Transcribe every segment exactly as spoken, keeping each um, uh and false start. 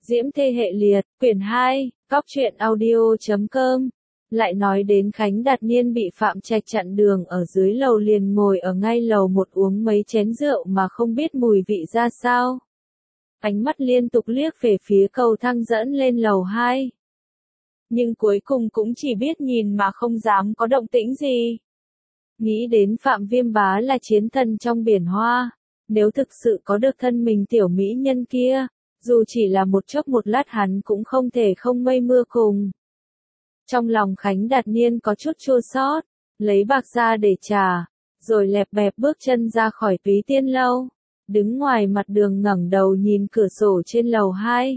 Diễm Thê Hệ Liệt, quyển hai, Cóc truyện audio chấm com. Lại nói đến Khánh Đạt Niên bị Phạm Trạch chặn đường ở dưới lầu, liền ngồi ở ngay lầu một uống mấy chén rượu mà không biết mùi vị ra sao. Ánh mắt liên tục liếc về phía cầu thang dẫn lên lầu hai. Nhưng cuối cùng cũng chỉ biết nhìn mà không dám có động tĩnh gì. Nghĩ đến Phạm Viêm Bá là chiến thần trong biển hoa, nếu thực sự có được thân mình tiểu mỹ nhân kia, dù chỉ là một chốc một lát hắn cũng không thể không mây mưa cùng. Trong lòng Khánh Đạt Niên có chút chua xót, lấy bạc ra để trả, rồi lẹp bẹp bước chân ra khỏi Túy Tiên lâu, đứng ngoài mặt đường ngẩng đầu nhìn cửa sổ trên lầu hai.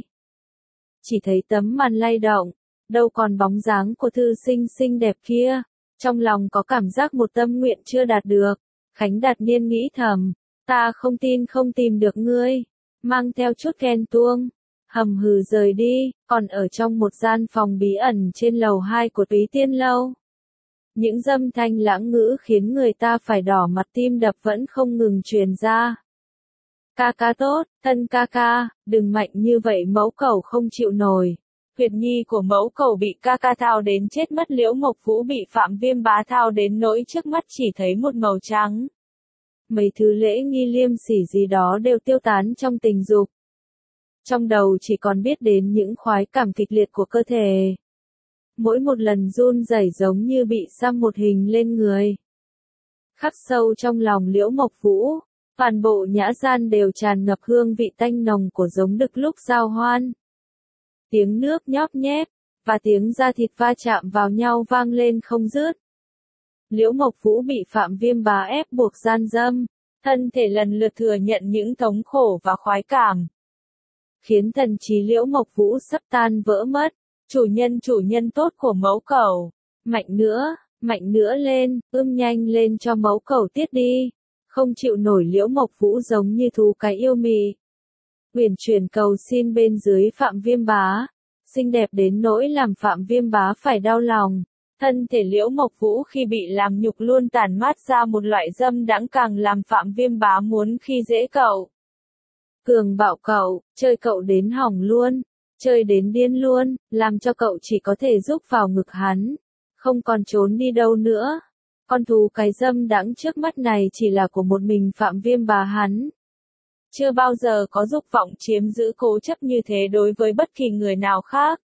Chỉ thấy tấm màn lay động, đâu còn bóng dáng của thư sinh xinh đẹp kia, trong lòng có cảm giác một tâm nguyện chưa đạt được. Khánh Đạt Niên nghĩ thầm, ta không tin không tìm được ngươi, mang theo chút ghen tuông, hầm hừ rời đi, còn ở trong một gian phòng bí ẩn trên lầu hai của Túy Tiên lâu. Những dâm thanh lãng ngữ khiến người ta phải đỏ mặt, tim đập vẫn không ngừng truyền ra. Ca ca tốt, thân ca ca, đừng mạnh như vậy, mẫu cẩu không chịu nổi. Huyệt nhi của mẫu cẩu bị ca ca thao đến chết mất. Liễu Mộc Vũ bị Phạm Viêm Bá thao đến nỗi trước mắt chỉ thấy một màu trắng. Mấy thứ lễ nghi liêm sỉ gì đó đều tiêu tán trong tình dục. Trong đầu chỉ còn biết đến những khoái cảm kịch liệt của cơ thể. Mỗi một lần run rẩy giống như bị xăm một hình lên người. Khắc sâu trong lòng Liễu Mộc Vũ, toàn bộ nhã gian đều tràn ngập hương vị tanh nồng của giống đực lúc giao hoan. Tiếng nước nhóp nhép, và tiếng da thịt va chạm vào nhau vang lên không dứt. Liễu Mộc Vũ bị Phạm Viêm Bá ép buộc gian dâm, thân thể lần lượt thừa nhận những thống khổ và khoái cảm, khiến thần trí Liễu Mộc Vũ sắp tan vỡ mất. Chủ nhân chủ nhân tốt của mẫu cẩu, mạnh nữa, mạnh nữa lên, ưm nhanh lên cho mẫu cẩu tiết đi. Không chịu nổi, Liễu Mộc Vũ giống như thú cái yêu mị, uyển chuyển cầu xin bên dưới Phạm Viêm Bá, xinh đẹp đến nỗi làm Phạm Viêm Bá phải đau lòng. Thân thể Liễu Mộc Vũ khi bị làm nhục luôn tản mát ra một loại dâm đãng, càng làm Phạm Viêm Bá muốn khi dễ cậu. Cường bạo cậu, chơi cậu đến hỏng luôn, chơi đến điên luôn, làm cho cậu chỉ có thể rúc vào ngực hắn, không còn trốn đi đâu nữa. Con thú cái dâm đãng trước mắt này chỉ là của một mình Phạm Viêm Bá hắn. Chưa bao giờ có dục vọng chiếm giữ cố chấp như thế đối với bất kỳ người nào khác.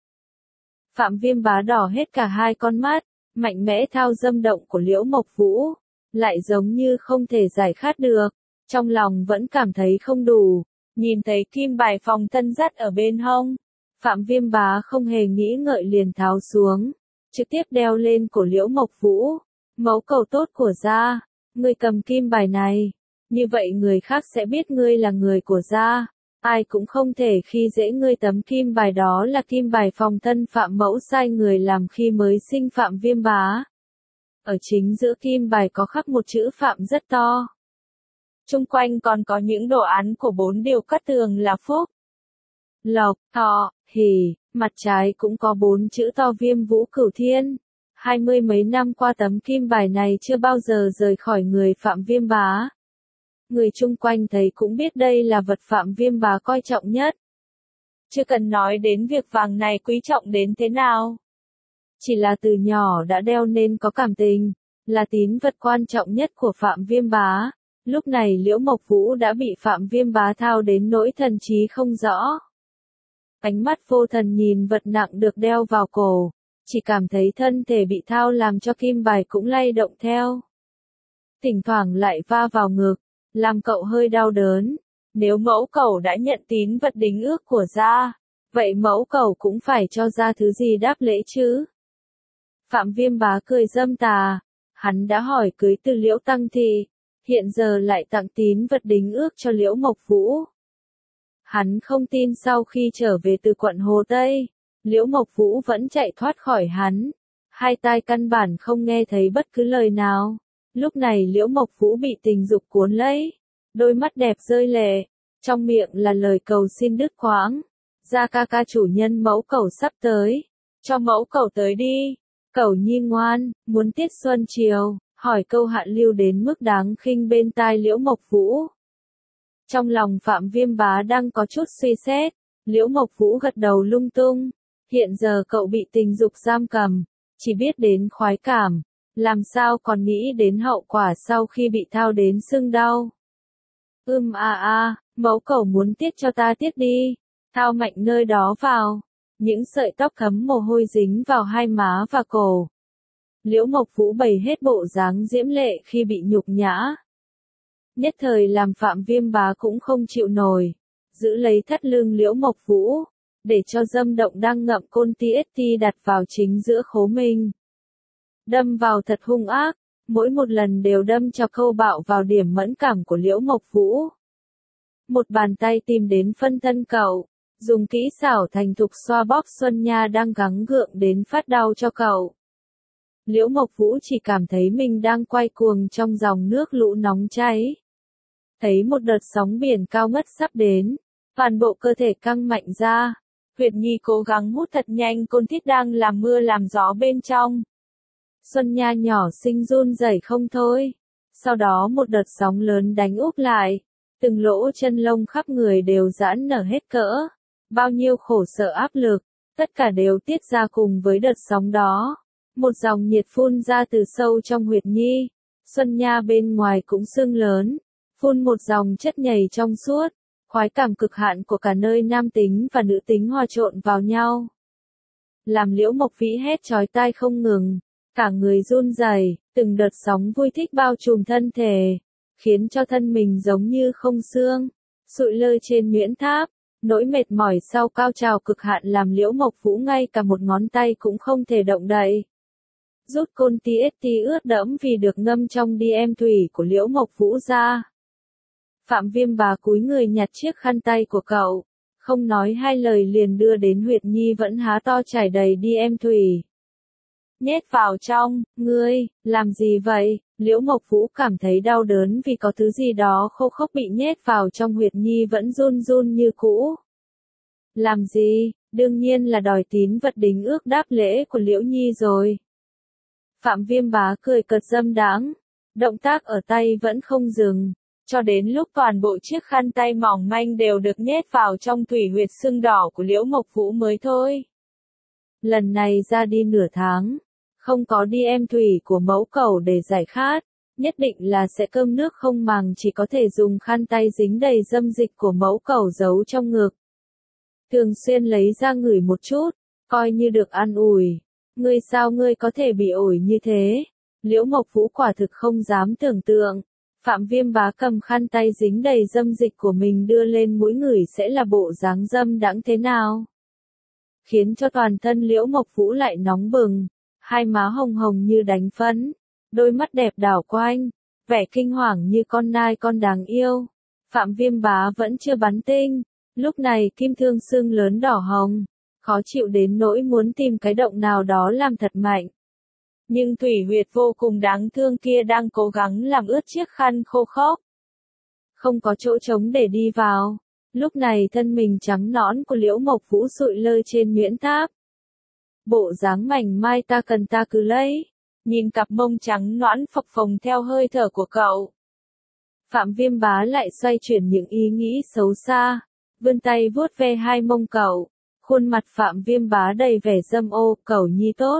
Phạm Viêm Bá đỏ hết cả hai con mắt, mạnh mẽ thao dâm động của Liễu Mộc Vũ, lại giống như không thể giải khát được, trong lòng vẫn cảm thấy không đủ. Nhìn thấy kim bài phòng thân dắt ở bên hông, Phạm Viêm Bá không hề nghĩ ngợi liền tháo xuống, trực tiếp đeo lên cổ Liễu Mộc Vũ. Mẫu cẩu tốt của gia, ngươi cầm kim bài này, như vậy người khác sẽ biết ngươi là người của gia, ai cũng không thể khi dễ ngươi. Tấm kim bài đó là kim bài phòng thân Phạm mẫu sai người làm khi mới sinh Phạm Viêm Bá. Ở chính giữa kim bài có khắc một chữ Phạm rất to. Chung quanh còn có những đồ án của bốn điều cát tường là phúc, lộc, thọ, hỷ, mặt trái cũng có bốn chữ to Viêm Vũ Cửu Thiên. Hai mươi mấy năm qua tấm kim bài này chưa bao giờ rời khỏi người Phạm Viêm Bá. Người chung quanh thấy cũng biết đây là vật Phạm Viêm Bá coi trọng nhất. Chưa cần nói đến việc vàng này quý trọng đến thế nào. Chỉ là từ nhỏ đã đeo nên có cảm tình, là tín vật quan trọng nhất của Phạm Viêm Bá. Lúc này Liễu Mộc Vũ đã bị Phạm Viêm Bá thao đến nỗi thần trí không rõ. Ánh mắt vô thần nhìn vật nặng được đeo vào cổ, chỉ cảm thấy thân thể bị thao làm cho kim bài cũng lay động theo. Thỉnh thoảng lại va vào ngực, làm cậu hơi đau đớn. Nếu mẫu cẩu đã nhận tín vật đính ước của gia, vậy mẫu cẩu cũng phải cho gia thứ gì đáp lễ chứ. Phạm Viêm Bá cười dâm tà, hắn đã hỏi cưới từ Liễu Tăng Thị, hiện giờ lại tặng tín vật đính ước cho Liễu Mộc Vũ. Hắn không tin sau khi trở về từ quận Hồ Tây, Liễu Mộc Vũ vẫn chạy thoát khỏi hắn, hai tai căn bản không nghe thấy bất cứ lời nào. Lúc này Liễu Mộc Vũ bị tình dục cuốn lấy, đôi mắt đẹp rơi lệ, trong miệng là lời cầu xin đứt quãng. Gia ca ca, chủ nhân mẫu cẩu sắp tới, cho mẫu cẩu tới đi, cẩu nhi ngoan, muốn tiết xuân chiều. Hỏi câu hạ lưu đến mức đáng khinh bên tai Liễu Mộc Vũ. Trong lòng Phạm Viêm Bá đang có chút suy xét, Liễu Mộc Vũ gật đầu lung tung. Hiện giờ cậu bị tình dục giam cầm, chỉ biết đến khoái cảm, làm sao còn nghĩ đến hậu quả sau khi bị thao đến sưng đau. Ưm a a, mẫu cậu muốn tiết cho ta tiết đi, thao mạnh nơi đó vào. Những sợi tóc thấm mồ hôi dính vào hai má và cổ. Liễu Mộc Vũ bày hết bộ dáng diễm lệ khi bị nhục nhã. Nhất thời làm Phạm Viêm Bá cũng không chịu nổi, giữ lấy thắt lưng Liễu Mộc Vũ, để cho dâm động đang ngậm côn tê ét tê đặt vào chính giữa khố mình. Đâm vào thật hung ác, mỗi một lần đều đâm cho câu bạo vào điểm mẫn cảm của Liễu Mộc Vũ. Một bàn tay tìm đến phân thân cậu, dùng kỹ xảo thành thục xoa bóp Xuân Nha đang gắng gượng đến phát đau cho cậu. Liễu Mộc Vũ chỉ cảm thấy mình đang quay cuồng trong dòng nước lũ nóng cháy. Thấy một đợt sóng biển cao ngất sắp đến, toàn bộ cơ thể căng mạnh ra. Huyệt Nhi cố gắng hút thật nhanh côn thiết đang làm mưa làm gió bên trong. Xuân Nha nhỏ xinh run rẩy không thôi. Sau đó một đợt sóng lớn đánh úp lại. Từng lỗ chân lông khắp người đều giãn nở hết cỡ. Bao nhiêu khổ sở áp lực, tất cả đều tiết ra cùng với đợt sóng đó. Một dòng nhiệt phun ra từ sâu trong huyệt Nhi. Xuân Nha bên ngoài cũng sưng lớn. Phun một dòng chất nhầy trong suốt. Khoái cảm cực hạn của cả nơi nam tính và nữ tính hòa trộn vào nhau. Làm Liễu Mộc Vĩ hét chói tai không ngừng. Cả người run rẩy, từng đợt sóng vui thích bao trùm thân thể. Khiến cho thân mình giống như không xương. Sụi lơ trên nhuyễn tháp. Nỗi mệt mỏi sau cao trào cực hạn làm Liễu Mộc Vũ ngay cả một ngón tay cũng không thể động đậy. Rút côn tê ét tê ướt đẫm vì được ngâm trong đi em thủy của Liễu Mộc Vũ ra. Phạm Viêm Bá cúi người nhặt chiếc khăn tay của cậu, không nói hai lời liền đưa đến huyệt Nhi vẫn há to chảy đầy đi em thủy. Nhét vào trong, ngươi, làm gì vậy? Liễu Mộc Vũ cảm thấy đau đớn vì có thứ gì đó khô khốc bị nhét vào trong huyệt Nhi vẫn run run như cũ. Làm gì? Đương nhiên là đòi tín vật đính ước đáp lễ của Liễu Nhi rồi. Phạm Viêm Bá cười cợt dâm đãng, động tác ở tay vẫn không dừng, cho đến lúc toàn bộ chiếc khăn tay mỏng manh đều được nhét vào trong thủy huyệt sưng đỏ của Liễu Mộc Vũ mới thôi. Lần này ra đi nửa tháng, không có đi em thủy của mẫu cẩu để giải khát, nhất định là sẽ cơm nước không màng chỉ có thể dùng khăn tay dính đầy dâm dịch của mẫu cẩu giấu trong ngực. Thường xuyên lấy ra ngửi một chút, coi như được an ủi. Ngươi sao ngươi có thể bị ổi như thế? Liễu Mộc Vũ quả thực không dám tưởng tượng. Phạm Viêm Bá cầm khăn tay dính đầy dâm dịch của mình đưa lên mũi ngửi sẽ là bộ dáng dâm đãng thế nào? Khiến cho toàn thân Liễu Mộc Vũ lại nóng bừng, hai má hồng hồng như đánh phấn, đôi mắt đẹp đảo quanh, vẻ kinh hoàng như con nai con đáng yêu. Phạm Viêm Bá vẫn chưa bắn tinh, lúc này kim thương sưng lớn đỏ hồng, khó chịu đến nỗi muốn tìm cái động nào đó làm thật mạnh. Nhưng thủy huyệt vô cùng đáng thương kia đang cố gắng làm ướt chiếc khăn khô khốc. Không có chỗ trống để đi vào. Lúc này thân mình trắng nõn của Liễu Mộc Vũ sụi lơ trên nhuyễn tháp. Bộ dáng mảnh mai ta cần ta cứ lấy. Nhìn cặp mông trắng nõn phập phồng theo hơi thở của cậu. Phạm Viêm Bá lại xoay chuyển những ý nghĩ xấu xa. Vươn tay vuốt ve hai mông cậu. Khuôn mặt Phạm Viêm Bá đầy vẻ dâm ô, cẩu nhi tốt.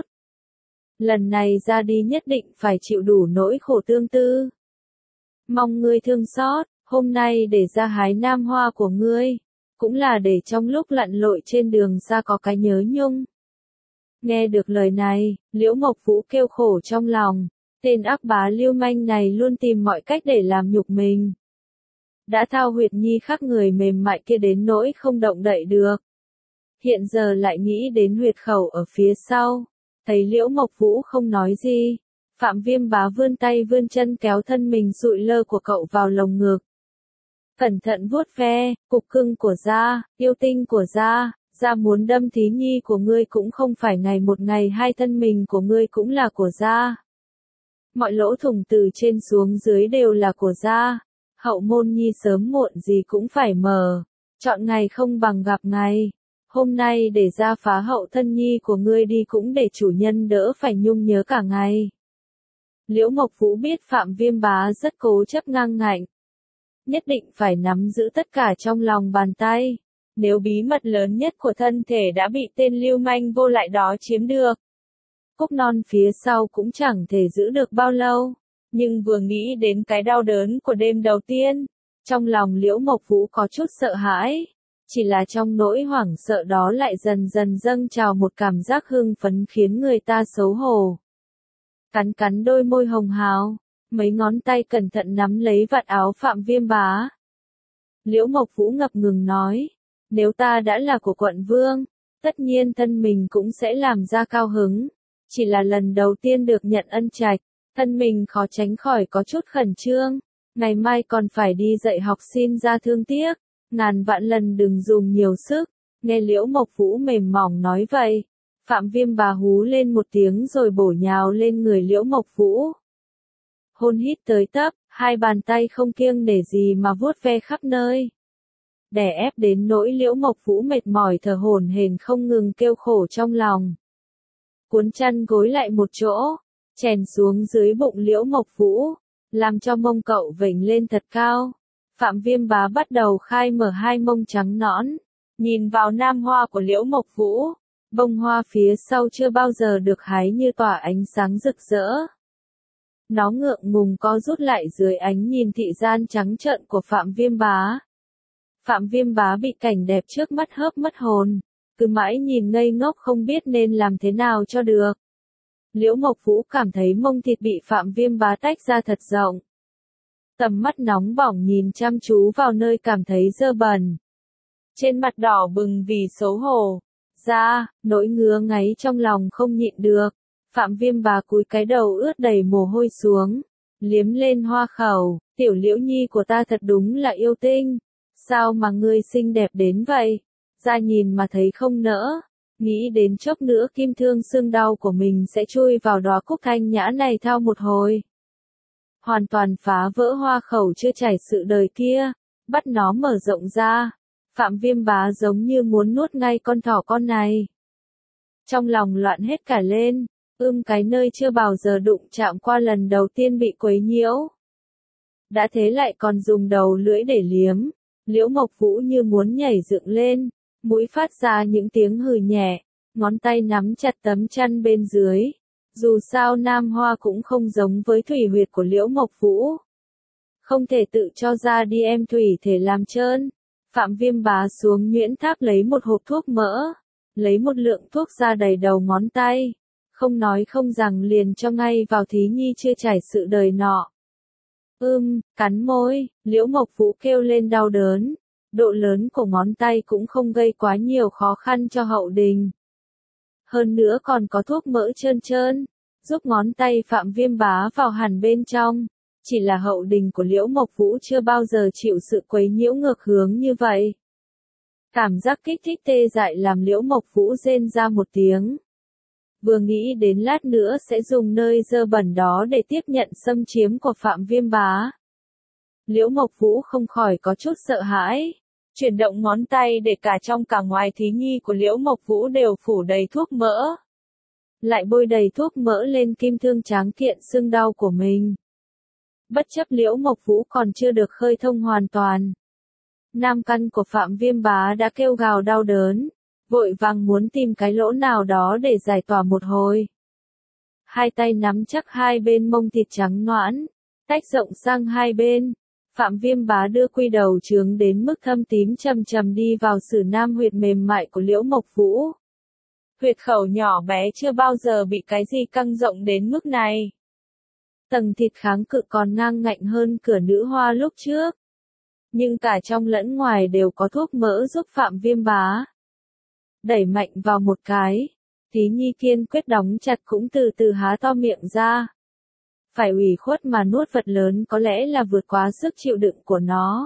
Lần này ra đi nhất định phải chịu đủ nỗi khổ tương tư. Mong ngươi thương xót, hôm nay để ra hái nam hoa của ngươi, cũng là để trong lúc lặn lội trên đường ra có cái nhớ nhung. Nghe được lời này, Liễu Mộc Vũ kêu khổ trong lòng, tên ác bá lưu manh này luôn tìm mọi cách để làm nhục mình. Đã thao huyệt Nhi khắc người mềm mại kia đến nỗi không động đậy được. Hiện giờ lại nghĩ đến huyệt khẩu ở phía sau. Thấy Liễu Mộc Vũ không nói gì, Phạm Viêm Bá vươn tay vươn chân kéo thân mình sụi lơ của cậu vào lồng ngực. Cẩn thận vuốt ve, cục cưng của da, yêu tinh của da, da muốn đâm thí nhi của ngươi cũng không phải ngày một ngày hai, thân mình của ngươi cũng là của da. Mọi lỗ thủng từ trên xuống dưới đều là của da. Hậu môn nhi sớm muộn gì cũng phải mở, chọn ngày không bằng gặp ngày. Hôm nay để ra phá hậu thân nhi của ngươi đi cũng để chủ nhân đỡ phải nhung nhớ cả ngày. Liễu Mộc Vũ biết Phạm Viêm Bá rất cố chấp ngang ngạnh. Nhất định phải nắm giữ tất cả trong lòng bàn tay. Nếu bí mật lớn nhất của thân thể đã bị tên lưu manh vô lại đó chiếm được, cúc non phía sau cũng chẳng thể giữ được bao lâu. Nhưng vừa nghĩ đến cái đau đớn của đêm đầu tiên, trong lòng Liễu Mộc Vũ có chút sợ hãi. Chỉ là trong nỗi hoảng sợ đó lại dần dần dâng trào một cảm giác hưng phấn khiến người ta xấu hổ. Cắn cắn đôi môi hồng hào, mấy ngón tay cẩn thận nắm lấy vạt áo Phạm Viêm Bá. Liễu Mộc Vũ ngập ngừng nói, nếu ta đã là của quận vương, tất nhiên thân mình cũng sẽ làm ra cao hứng. Chỉ là lần đầu tiên được nhận ân trạch, thân mình khó tránh khỏi có chút khẩn trương. Ngày mai còn phải đi dạy học, xin ra thương tiếc, ngàn vạn lần đừng dùng nhiều sức. Nghe Liễu Mộc Vũ mềm mỏng nói vậy, Phạm Viêm Bá hú lên một tiếng rồi bổ nhào lên người Liễu Mộc Vũ. Hôn hít tới tấp, hai bàn tay không kiêng nể gì mà vuốt ve khắp nơi. Đè ép đến nỗi Liễu Mộc Vũ mệt mỏi thở hổn hển không ngừng kêu khổ trong lòng. Cuốn chăn gối lại một chỗ, chèn xuống dưới bụng Liễu Mộc Vũ, làm cho mông cậu vểnh lên thật cao. Phạm Viêm Bá bắt đầu khai mở hai mông trắng nõn, nhìn vào nam hoa của Liễu Mộc Vũ, bông hoa phía sau chưa bao giờ được hái như tỏa ánh sáng rực rỡ. Nó ngượng ngùng co rút lại dưới ánh nhìn thị gian trắng trợn của Phạm Viêm Bá. Phạm Viêm Bá bị cảnh đẹp trước mắt hớp mất hồn, cứ mãi nhìn ngây ngốc không biết nên làm thế nào cho được. Liễu Mộc Vũ cảm thấy mông thịt bị Phạm Viêm Bá tách ra thật rộng. Tầm mắt nóng bỏng nhìn chăm chú vào nơi cảm thấy dơ bẩn. Trên mặt đỏ bừng vì xấu hổ. Ra, nỗi ngứa ngáy trong lòng không nhịn được. Phạm Viêm Bá cúi cái đầu ướt đầy mồ hôi xuống, liếm lên hoa khẩu, tiểu Liễu Nhi của ta thật đúng là yêu tinh. Sao mà ngươi xinh đẹp đến vậy? Ra nhìn mà thấy không nỡ. Nghĩ đến chốc nữa kim thương xương đau của mình sẽ chui vào đóa cúc thanh nhã này thao một hồi. Hoàn toàn phá vỡ hoa khẩu chưa trải sự đời kia, bắt nó mở rộng ra. Phạm Viêm Bá giống như muốn nuốt ngay con thỏ con này. Trong lòng loạn hết cả lên, ưm cái nơi chưa bao giờ đụng chạm qua lần đầu tiên bị quấy nhiễu. Đã thế lại còn dùng đầu lưỡi để liếm, Liễu Mộc Vũ như muốn nhảy dựng lên, mũi phát ra những tiếng hừ nhẹ, ngón tay nắm chặt tấm chăn bên dưới. Dù sao nam hoa cũng không giống với thủy huyệt của Liễu Mộc Vũ. Không thể tự cho ra đi em thủy thể làm trơn. Phạm Viêm Bá xuống nhuyễn tháp lấy một hộp thuốc mỡ, lấy một lượng thuốc ra đầy đầu ngón tay. Không nói không rằng liền cho ngay vào Thí Nhi chưa trải sự đời nọ. Ưm, cắn môi, Liễu Mộc Vũ kêu lên đau đớn. Độ lớn của ngón tay cũng không gây quá nhiều khó khăn cho Hậu Đình. Hơn nữa còn có thuốc mỡ trơn trơn, giúp ngón tay Phạm Viêm Bá vào hẳn bên trong. Chỉ là Hậu Đình của Liễu Mộc Vũ chưa bao giờ chịu sự quấy nhiễu ngược hướng như vậy. Cảm giác kích thích tê dại làm Liễu Mộc Vũ rên ra một tiếng. Vừa nghĩ đến lát nữa sẽ dùng nơi dơ bẩn đó để tiếp nhận xâm chiếm của Phạm Viêm Bá. Liễu Mộc Vũ không khỏi có chút sợ hãi. Chuyển động ngón tay để cả trong cả ngoài Thí Nhi của Liễu Mộc Vũ đều phủ đầy thuốc mỡ. Lại bôi đầy thuốc mỡ lên kim thương tráng kiện xương đau của mình. Bất chấp Liễu Mộc Vũ còn chưa được khơi thông hoàn toàn. Nam căn của Phạm Viêm Bá đã kêu gào đau đớn, vội vàng muốn tìm cái lỗ nào đó để giải tỏa một hồi. Hai tay nắm chắc hai bên mông thịt trắng nõn, tách rộng sang hai bên. Phạm Viêm Bá đưa quy đầu trướng đến mức thâm tím chầm chầm đi vào sử nam huyệt mềm mại của Liễu Mộc Vũ. Huyệt khẩu nhỏ bé chưa bao giờ bị cái gì căng rộng đến mức này. Tầng thịt kháng cự còn ngang ngạnh hơn cửa nữ hoa lúc trước. Nhưng cả trong lẫn ngoài đều có thuốc mỡ giúp Phạm Viêm Bá đẩy mạnh vào một cái. Thí Nhi kiên quyết đóng chặt cũng từ từ há to miệng ra. Phải ủy khuất mà nuốt vật lớn có lẽ là vượt quá sức chịu đựng của nó.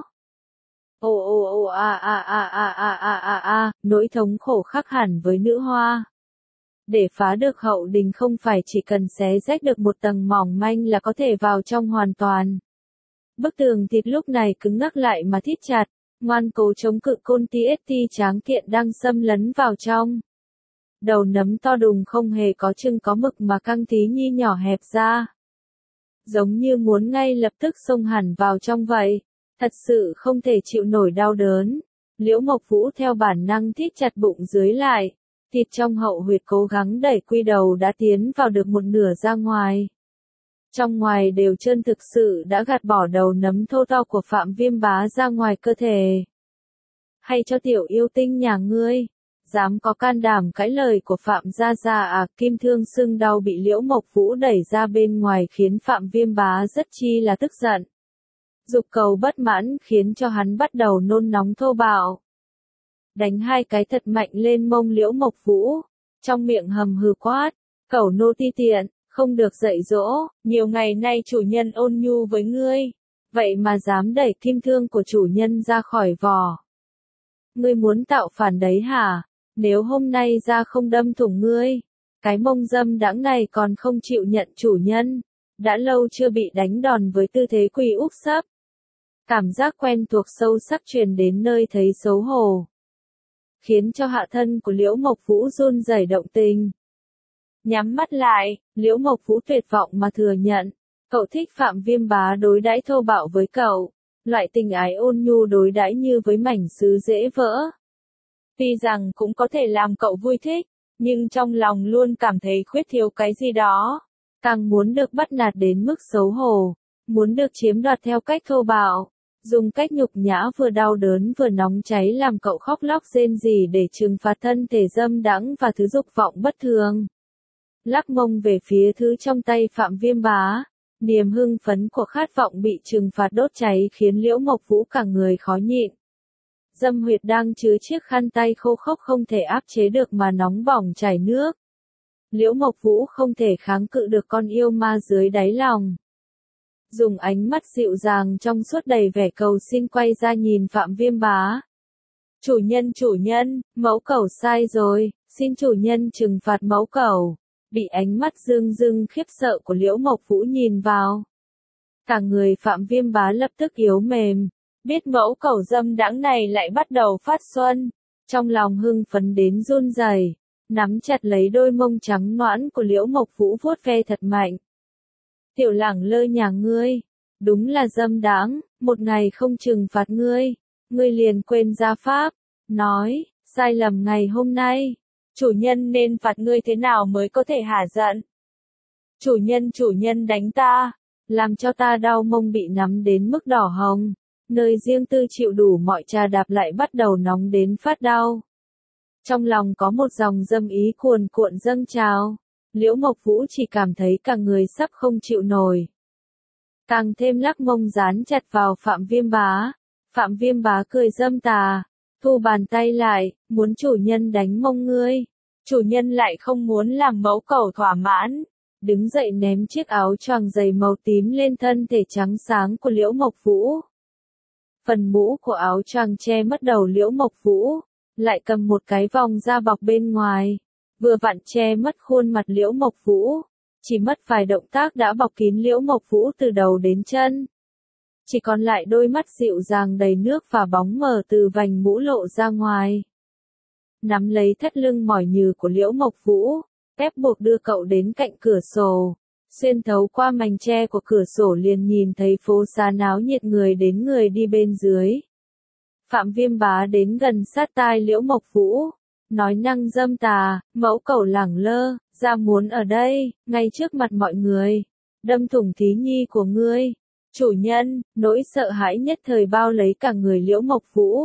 Ồ ồ ồ a a a a a a a a, nỗi thống khổ khác hẳn với nữ hoa. Để phá được Hậu Đình không phải chỉ cần xé rách được một tầng mỏng manh là có thể vào trong hoàn toàn. Bức tường thịt lúc này cứng ngắc lại mà thít chặt, ngoan cố chống cự côn ti ét ti tráng kiện đang xâm lấn vào trong. Đầu nấm to đùng không hề có chừng có mực mà căng Thí Nhi nhỏ hẹp ra. Giống như muốn ngay lập tức xông hẳn vào trong vậy. Thật sự không thể chịu nổi đau đớn. Liễu Mộc Vũ theo bản năng thít chặt bụng dưới lại, thịt trong hậu huyệt cố gắng đẩy quy đầu đã tiến vào được một nửa ra ngoài. Trong ngoài đều trơn thực sự đã gạt bỏ đầu nấm thô to của Phạm Viêm Bá ra ngoài cơ thể. Hay cho tiểu yêu tinh nhà ngươi, dám có can đảm cãi lời của Phạm gia gia à? Kim Thương sưng đau bị Liễu Mộc Vũ đẩy ra bên ngoài khiến Phạm Viêm Bá rất chi là tức giận. Dục cầu bất mãn khiến cho hắn bắt đầu nôn nóng thô bạo. Đánh hai cái thật mạnh lên mông Liễu Mộc Vũ, trong miệng hầm hừ quát, cẩu nô ti tiện, không được dạy dỗ, nhiều ngày nay chủ nhân ôn nhu với ngươi, vậy mà dám đẩy kim thương của chủ nhân ra khỏi vỏ. Ngươi muốn tạo phản đấy hả? Nếu hôm nay ra không đâm thủng ngươi, cái mông dâm đãng này còn không chịu nhận chủ nhân, đã lâu chưa bị đánh đòn với tư thế quỳ úp sấp. Cảm giác quen thuộc sâu sắc truyền đến nơi thấy xấu hổ, khiến cho hạ thân của Liễu Mộc Vũ run rẩy động tình. Nhắm mắt lại, Liễu Mộc Vũ tuyệt vọng mà thừa nhận, cậu thích Phạm Viêm Bá đối đãi thô bạo với cậu, loại tình ái ôn nhu đối đãi như với mảnh sứ dễ vỡ. Tuy rằng cũng có thể làm cậu vui thích, nhưng trong lòng luôn cảm thấy khuyết thiếu cái gì đó, càng muốn được bắt nạt đến mức xấu hổ, muốn được chiếm đoạt theo cách thô bạo, dùng cách nhục nhã vừa đau đớn vừa nóng cháy làm cậu khóc lóc rên rỉ để trừng phạt thân thể dâm đãng và thứ dục vọng bất thường. Lắc mông về phía thứ trong tay Phạm Viêm Bá, niềm hưng phấn của khát vọng bị trừng phạt đốt cháy khiến Liễu Mộc Vũ cả người khó nhịn. Dâm huyệt đang chứa chiếc khăn tay khô khốc không thể áp chế được mà nóng bỏng chảy nước. Liễu Mộc Vũ không thể kháng cự được con yêu ma dưới đáy lòng. Dùng ánh mắt dịu dàng trong suốt đầy vẻ cầu xin quay ra nhìn Phạm Viêm Bá. Chủ nhân chủ nhân, mẫu cẩu sai rồi, xin chủ nhân trừng phạt mẫu cẩu. Bị ánh mắt rưng rưng khiếp sợ của Liễu Mộc Vũ nhìn vào, cả người Phạm Viêm Bá lập tức yếu mềm, biết mẫu cẩu dâm đãng này lại bắt đầu phát xuân, trong lòng hưng phấn đến run rẩy, nắm chặt lấy đôi mông trắng nõn của Liễu Mộc Vũ vuốt ve thật mạnh. Tiểu lẳng lơ nhà ngươi, đúng là dâm đãng, một ngày không trừng phạt ngươi, ngươi liền quên gia pháp, nói, sai lầm ngày hôm nay. Chủ nhân nên phạt ngươi thế nào mới có thể hả giận? Chủ nhân chủ nhân đánh ta, làm cho ta đau mông bị nắm đến mức đỏ hồng, nơi riêng tư chịu đủ mọi trà đạp lại bắt đầu nóng đến phát đau. Trong lòng có một dòng dâm ý cuồn cuộn dâng trào, Liễu Mộc Vũ chỉ cảm thấy cả người sắp không chịu nổi. Càng thêm lắc mông dán chặt vào Phạm Viêm Bá, Phạm Viêm Bá cười dâm tà. Thu bàn tay lại, muốn chủ nhân đánh mông ngươi. Chủ nhân lại không muốn làm mẫu cẩu thỏa mãn. Đứng dậy ném chiếc áo choàng dày màu tím lên thân thể trắng sáng của Liễu Mộc Vũ. Phần mũ của áo choàng che mất đầu Liễu Mộc Vũ, lại cầm một cái vòng da bọc bên ngoài, vừa vặn che mất khuôn mặt Liễu Mộc Vũ. Chỉ mất vài động tác đã bọc kín Liễu Mộc Vũ từ đầu đến chân. Chỉ còn lại đôi mắt dịu dàng đầy nước và bóng mờ từ vành mũ lộ ra ngoài. Nắm lấy thắt lưng mỏi nhừ của Liễu Mộc Vũ, ép buộc đưa cậu đến cạnh cửa sổ. Xuyên thấu qua mảnh tre của cửa sổ liền nhìn thấy phố xá náo nhiệt người đến người đi bên dưới. Phạm Viêm Bá đến gần sát tai Liễu Mộc Vũ, nói năng dâm tà, mẫu cẩu lẳng lơ, ra muốn ở đây, ngay trước mặt mọi người, đâm thủng thí nhi của ngươi. Chủ nhân, nỗi sợ hãi nhất thời bao lấy cả người Liễu Mộc Vũ.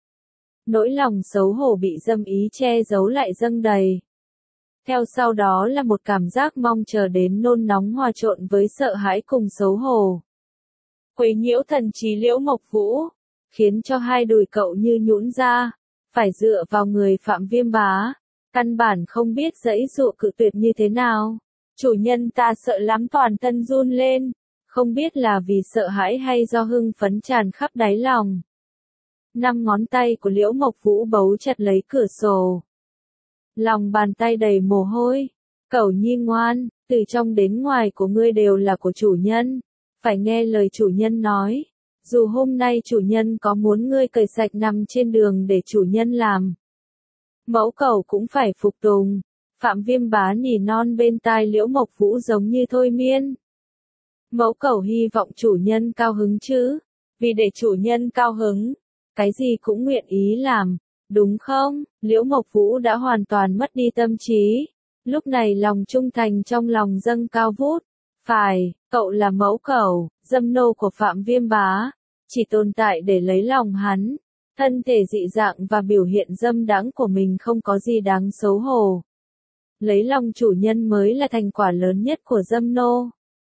Nỗi lòng xấu hổ bị dâm ý che giấu lại dâng đầy. Theo sau đó là một cảm giác mong chờ đến nôn nóng hòa trộn với sợ hãi cùng xấu hổ. Quấy nhiễu thần trí Liễu Mộc Vũ, khiến cho hai đùi cậu như nhũn ra, phải dựa vào người Phạm Viêm Bá, căn bản không biết giãy dụa cự tuyệt như thế nào. Chủ nhân ta sợ lắm, toàn thân run lên. Không biết là vì sợ hãi hay do hưng phấn tràn khắp đáy lòng. Năm ngón tay của Liễu Mộc Vũ bấu chặt lấy cửa sổ. Lòng bàn tay đầy mồ hôi. Cẩu nhi ngoan, từ trong đến ngoài của ngươi đều là của chủ nhân. Phải nghe lời chủ nhân nói. Dù hôm nay chủ nhân có muốn ngươi cởi sạch nằm trên đường để chủ nhân làm, mẫu cẩu cũng phải phục tùng. Phạm Viêm Bá nỉ non bên tai Liễu Mộc Vũ giống như thôi miên. Mẫu cẩu hy vọng chủ nhân cao hứng chứ, vì để chủ nhân cao hứng, cái gì cũng nguyện ý làm, đúng không? Liễu Mộc Vũ đã hoàn toàn mất đi tâm trí. Lúc này lòng trung thành trong lòng dâng cao vút. Phải, cậu là mẫu cẩu, dâm nô của Phạm Viêm Bá, chỉ tồn tại để lấy lòng hắn. Thân thể dị dạng và biểu hiện dâm đãng của mình không có gì đáng xấu hổ. Lấy lòng chủ nhân mới là thành quả lớn nhất của dâm nô.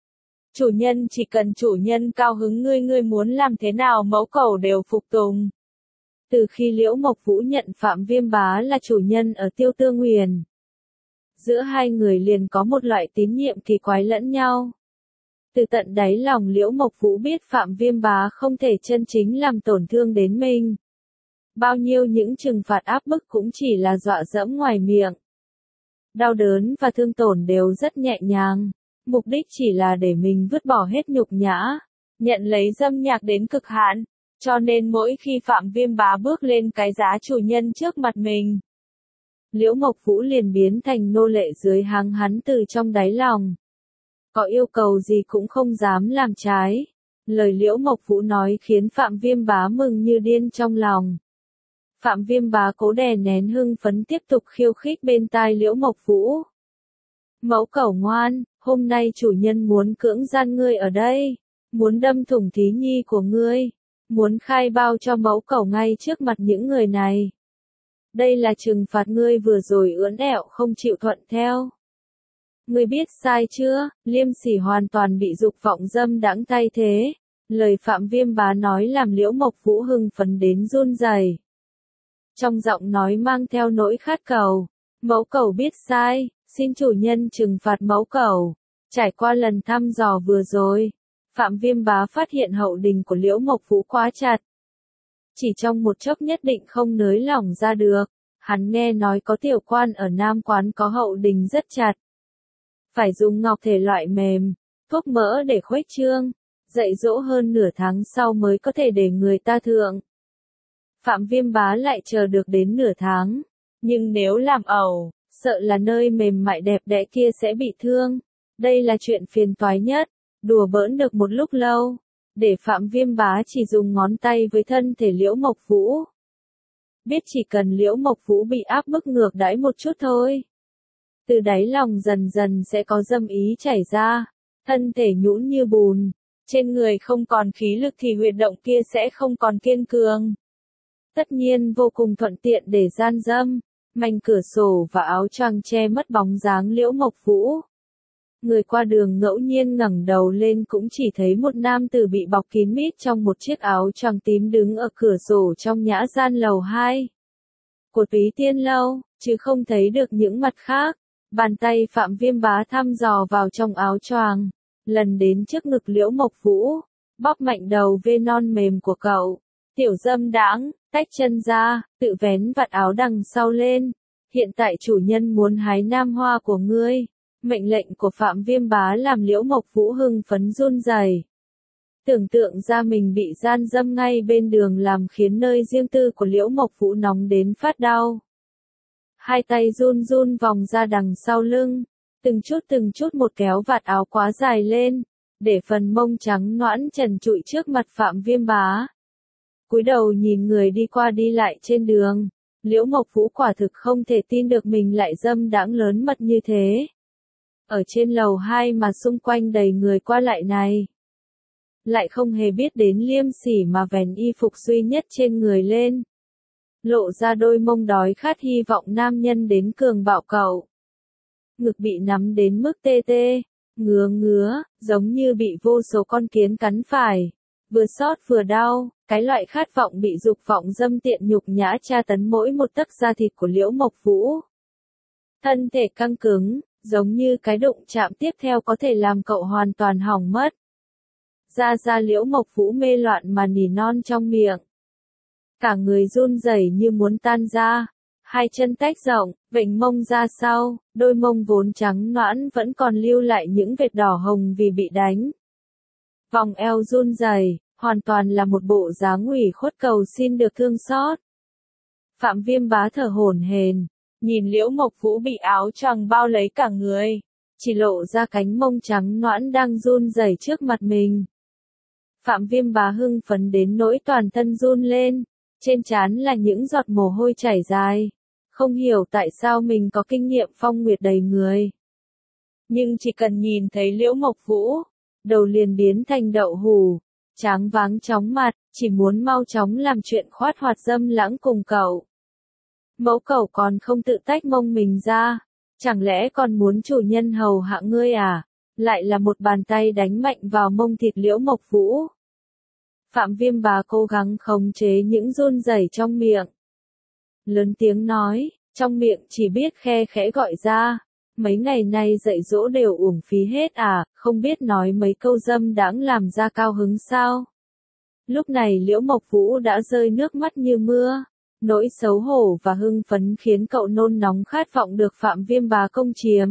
Chủ nhân chỉ cần chủ nhân cao hứng ngươi ngươi muốn làm thế nào mẫu cẩu đều phục tùng. Từ khi Liễu Mộc Vũ nhận Phạm Viêm Bá là chủ nhân ở Tiêu Tương Huyền, giữa hai người liền có một loại tín nhiệm kỳ quái lẫn nhau. Từ tận đáy lòng Liễu Mộc Vũ biết Phạm Viêm Bá không thể chân chính làm tổn thương đến mình. Bao nhiêu những trừng phạt áp bức cũng chỉ là dọa dẫm ngoài miệng. Đau đớn và thương tổn đều rất nhẹ nhàng, mục đích chỉ là để mình vứt bỏ hết nhục nhã, nhận lấy dâm nhạc đến cực hạn, cho nên mỗi khi Phạm Viêm Bá bước lên cái giá chủ nhân trước mặt mình, Liễu Mộc Vũ liền biến thành nô lệ dưới háng hắn từ trong đáy lòng. Có yêu cầu gì cũng không dám làm trái. Lời Liễu Mộc Vũ nói khiến Phạm Viêm Bá mừng như điên trong lòng. Phạm Viêm Bá cố đè nén hưng phấn tiếp tục khiêu khích bên tai Liễu Mộc Vũ. Mẫu cẩu ngoan, hôm nay chủ nhân muốn cưỡng gian ngươi ở đây, muốn đâm thủng thí nhi của ngươi, muốn khai bao cho mẫu cẩu ngay trước mặt những người này. Đây là trừng phạt ngươi vừa rồi ưỡn ẹo không chịu thuận theo. Ngươi biết sai chưa? Liêm Sỉ hoàn toàn bị dục vọng dâm đãng thay thế. Lời Phạm Viêm Bá nói làm Liễu Mộc Vũ hưng phấn đến run rẩy. Trong giọng nói mang theo nỗi khát cầu. Mẫu cẩu biết sai, xin chủ nhân trừng phạt mẫu cẩu. Trải qua lần thăm dò vừa rồi, Phạm Viêm Bá phát hiện hậu đình của Liễu Mộc Vũ quá chặt. Chỉ trong một chốc nhất định không nới lỏng ra được. Hắn nghe nói có tiểu quan ở Nam Quán có hậu đình rất chặt. Phải dùng ngọc thể loại mềm, thuốc mỡ để khuếch trương, dạy dỗ hơn nửa tháng sau mới có thể để người ta thượng. Phạm Viêm Bá lại chờ được đến nửa tháng, nhưng nếu làm ẩu, sợ là nơi mềm mại đẹp đẽ kia sẽ bị thương. Đây là chuyện phiền toái nhất, đùa bỡn được một lúc lâu, để Phạm Viêm Bá chỉ dùng ngón tay với thân thể Liễu Mộc Vũ. Biết chỉ cần Liễu Mộc Vũ bị áp bức ngược đãi một chút thôi, từ đáy lòng dần dần sẽ có dâm ý chảy ra, thân thể nhũn như bùn, trên người không còn khí lực thì huyệt động kia sẽ không còn kiên cường. Tất nhiên vô cùng thuận tiện để gian dâm, mảnh cửa sổ và áo choàng che mất bóng dáng Liễu Mộc Vũ. Người qua đường ngẫu nhiên ngẩng đầu lên cũng chỉ thấy một nam tử bị bọc kín mít trong một chiếc áo choàng tím đứng ở cửa sổ trong nhã gian lầu hai của Túy Tiên Lâu, chứ không thấy được những mặt khác. Bàn tay Phạm Viêm Bá thăm dò vào trong áo choàng, lần đến trước ngực Liễu Mộc Vũ, bóp mạnh đầu vê non mềm của cậu. Tiểu dâm đãng, tách chân ra, tự vén vạt áo đằng sau lên. Hiện tại chủ nhân muốn hái nam hoa của ngươi. Mệnh lệnh của Phạm Viêm Bá làm Liễu Mộc Vũ hưng phấn run rẩy. Tưởng tượng ra mình bị gian dâm ngay bên đường làm khiến nơi riêng tư của Liễu Mộc Vũ nóng đến phát đau. Hai tay run run vòng ra đằng sau lưng, từng chút từng chút một kéo vạt áo quá dài lên, để phần mông trắng nõn trần trụi trước mặt Phạm Viêm Bá. Cúi đầu nhìn người đi qua đi lại trên đường, Liễu Mộc Vũ quả thực không thể tin được mình lại dâm đãng lớn mật như thế. Ở trên lầu hai mà xung quanh đầy người qua lại này, lại không hề biết đến Liêm Sỉ mà vén y phục duy nhất trên người lên, lộ ra đôi mông đói khát hy vọng nam nhân đến cường bạo cậu. Ngực bị nắm đến mức tê tê, ngứa ngứa, giống như bị vô số con kiến cắn phải, vừa xót vừa đau, cái loại khát vọng bị dục vọng dâm tiện nhục nhã tra tấn mỗi một tấc da thịt của Liễu Mộc Vũ. Thân thể căng cứng, giống như cái đụng chạm tiếp theo có thể làm cậu hoàn toàn hỏng mất. Ra ra Liễu Mộc Vũ mê loạn mà nỉ non trong miệng. Cả người run rẩy như muốn tan ra, hai chân tách rộng, vểnh mông ra sau, đôi mông vốn trắng nõn vẫn còn lưu lại những vệt đỏ hồng vì bị đánh. Vòng eo run rẩy, hoàn toàn là một bộ dáng ủy khuất cầu xin được thương xót. Phạm Viêm Bá thở hổn hển, nhìn Liễu Mộc Vũ bị áo choàng bao lấy cả người, chỉ lộ ra cánh mông trắng nõn đang run rẩy trước mặt mình. Phạm Viêm Bá hưng phấn đến nỗi toàn thân run lên, trên trán là những giọt mồ hôi chảy dài. Không hiểu tại sao mình có kinh nghiệm phong nguyệt đầy người. Nhưng chỉ cần nhìn thấy Liễu Mộc Vũ, đầu liền biến thành đậu hù, tráng váng chóng mặt, chỉ muốn mau chóng làm chuyện khoát hoạt dâm lãng cùng cậu. Mẫu cẩu còn không tự tách mông mình ra, chẳng lẽ còn muốn chủ nhân hầu hạ ngươi à? Lại là một bàn tay đánh mạnh vào mông thịt Liễu Mộc Vũ. Phạm Viêm Bá cố gắng khống chế những run rẩy trong miệng. Lớn tiếng nói, trong miệng chỉ biết khe khẽ gọi ra, mấy ngày nay dạy dỗ đều uổng phí hết à, không biết nói mấy câu dâm đãng làm ra cao hứng sao. Lúc này Liễu Mộc Vũ đã rơi nước mắt như mưa, nỗi xấu hổ và hưng phấn khiến cậu nôn nóng khát vọng được Phạm Viêm Bá công chiếm.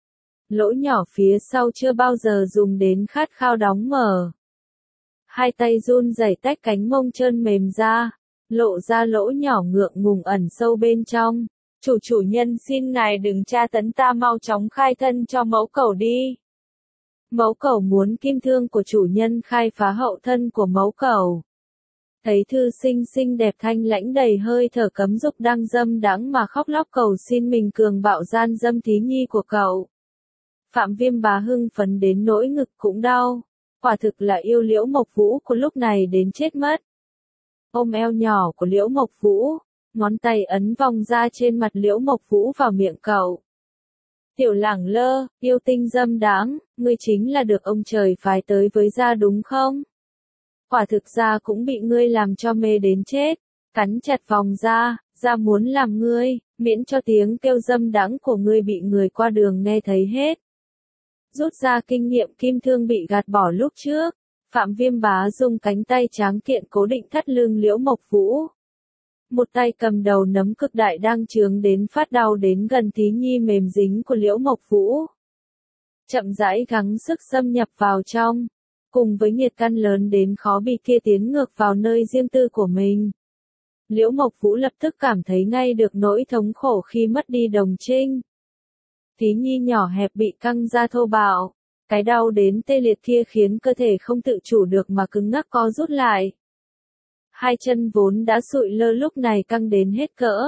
Lỗ nhỏ phía sau chưa bao giờ dùng đến khát khao đóng mở. Hai tay run rẩy tách cánh mông trơn mềm ra, lộ ra lỗ nhỏ ngượng ngùng ẩn sâu bên trong. Chủ chủ nhân xin ngài đừng tra tấn ta, mau chóng khai thân cho mẫu cẩu đi. Mẫu cẩu muốn kim thương của chủ nhân khai phá hậu thân của mẫu cẩu. Thấy thư sinh xinh đẹp thanh lãnh đầy hơi thở cấm dục đang dâm đãng mà khóc lóc cầu xin mình cường bạo gian dâm thí nhi của cậu. Phạm Viêm Bá hưng phấn đến nỗi ngực cũng đau. Quả thực là yêu Liễu Mộc Vũ của lúc này đến chết mất. Ôm eo nhỏ của Liễu Mộc Vũ, ngón tay ấn vòng ra trên mặt Liễu Mộc Vũ vào miệng cậu. Tiểu lẳng lơ, yêu tinh dâm đãng, ngươi chính là được ông trời phái tới với gia đúng không? Quả thực ra cũng bị ngươi làm cho mê đến chết, cắn chặt vòng ra, ra muốn làm ngươi, miễn cho tiếng kêu dâm đãng của ngươi bị người qua đường nghe thấy hết. Rút ra kinh nghiệm kim thương bị gạt bỏ lúc trước, Phạm Viêm Bá dùng cánh tay tráng kiện cố định thắt lưng Liễu Mộc Vũ. Một tay cầm đầu nấm cực đại đang chướng đến phát đau đến gần tí nhi mềm dính của Liễu Mộc Vũ. Chậm rãi gắng sức xâm nhập vào trong, cùng với nhiệt căn lớn đến khó bị kia tiến ngược vào nơi riêng tư của mình. Liễu Mộc Vũ lập tức cảm thấy ngay được nỗi thống khổ khi mất đi đồng trinh. Tí nhi nhỏ hẹp bị căng ra thô bạo, cái đau đến tê liệt kia khiến cơ thể không tự chủ được mà cứng ngắc co rút lại. Hai chân vốn đã sụi lơ lúc này căng đến hết cỡ.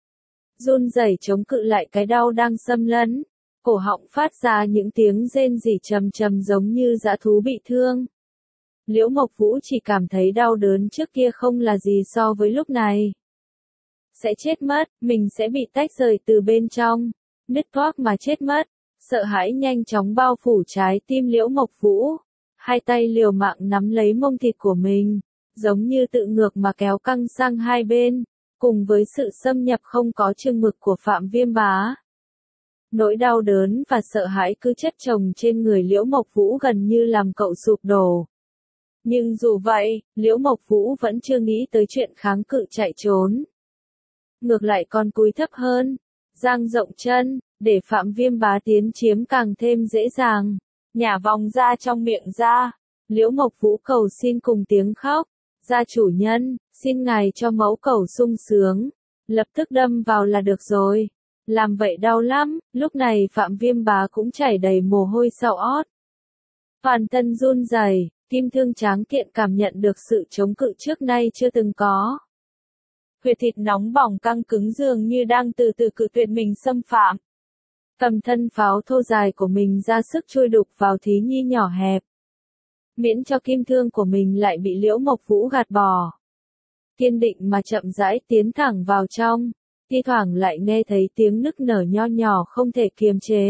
Run rẩy chống cự lại cái đau đang xâm lấn, cổ họng phát ra những tiếng rên rỉ trầm trầm giống như dã thú bị thương. Liễu Mộc Vũ chỉ cảm thấy đau đớn trước kia không là gì so với lúc này. Sẽ chết mất, mình sẽ bị tách rời từ bên trong, nứt toác mà chết mất. Sợ hãi nhanh chóng bao phủ trái tim Liễu Mộc Vũ. Hai tay liều mạng nắm lấy mông thịt của mình, giống như tự ngược mà kéo căng sang hai bên, cùng với sự xâm nhập không có chừng mực của Phạm Viêm Bá. Nỗi đau đớn và sợ hãi cứ chất chồng trên người Liễu Mộc Vũ gần như làm cậu sụp đổ. Nhưng dù vậy, Liễu Mộc Vũ vẫn chưa nghĩ tới chuyện kháng cự chạy trốn. Ngược lại còn cúi thấp hơn, dang rộng chân, để Phạm Viêm Bá tiến chiếm càng thêm dễ dàng. Nhả vòng ra trong miệng ra, Liễu Mộc Vũ cầu xin cùng tiếng khóc. Gia chủ nhân, xin ngài cho mẫu cẩu sung sướng. Lập tức đâm vào là được rồi. Làm vậy đau lắm, lúc này Phạm Viêm Bá cũng chảy đầy mồ hôi sau ót. Toàn thân run rẩy, kim thương tráng kiện cảm nhận được sự chống cự trước nay chưa từng có. Huyệt thịt nóng bỏng căng cứng dường như đang từ từ cự tuyệt mình xâm phạm. Cầm thân pháo thô dài của mình ra sức chui đục vào thí nhi nhỏ hẹp. Miễn cho kim thương của mình lại bị Liễu Mộc Vũ gạt bỏ. Kiên định mà chậm rãi tiến thẳng vào trong, thi thoảng lại nghe thấy tiếng nức nở nho nhỏ không thể kiềm chế.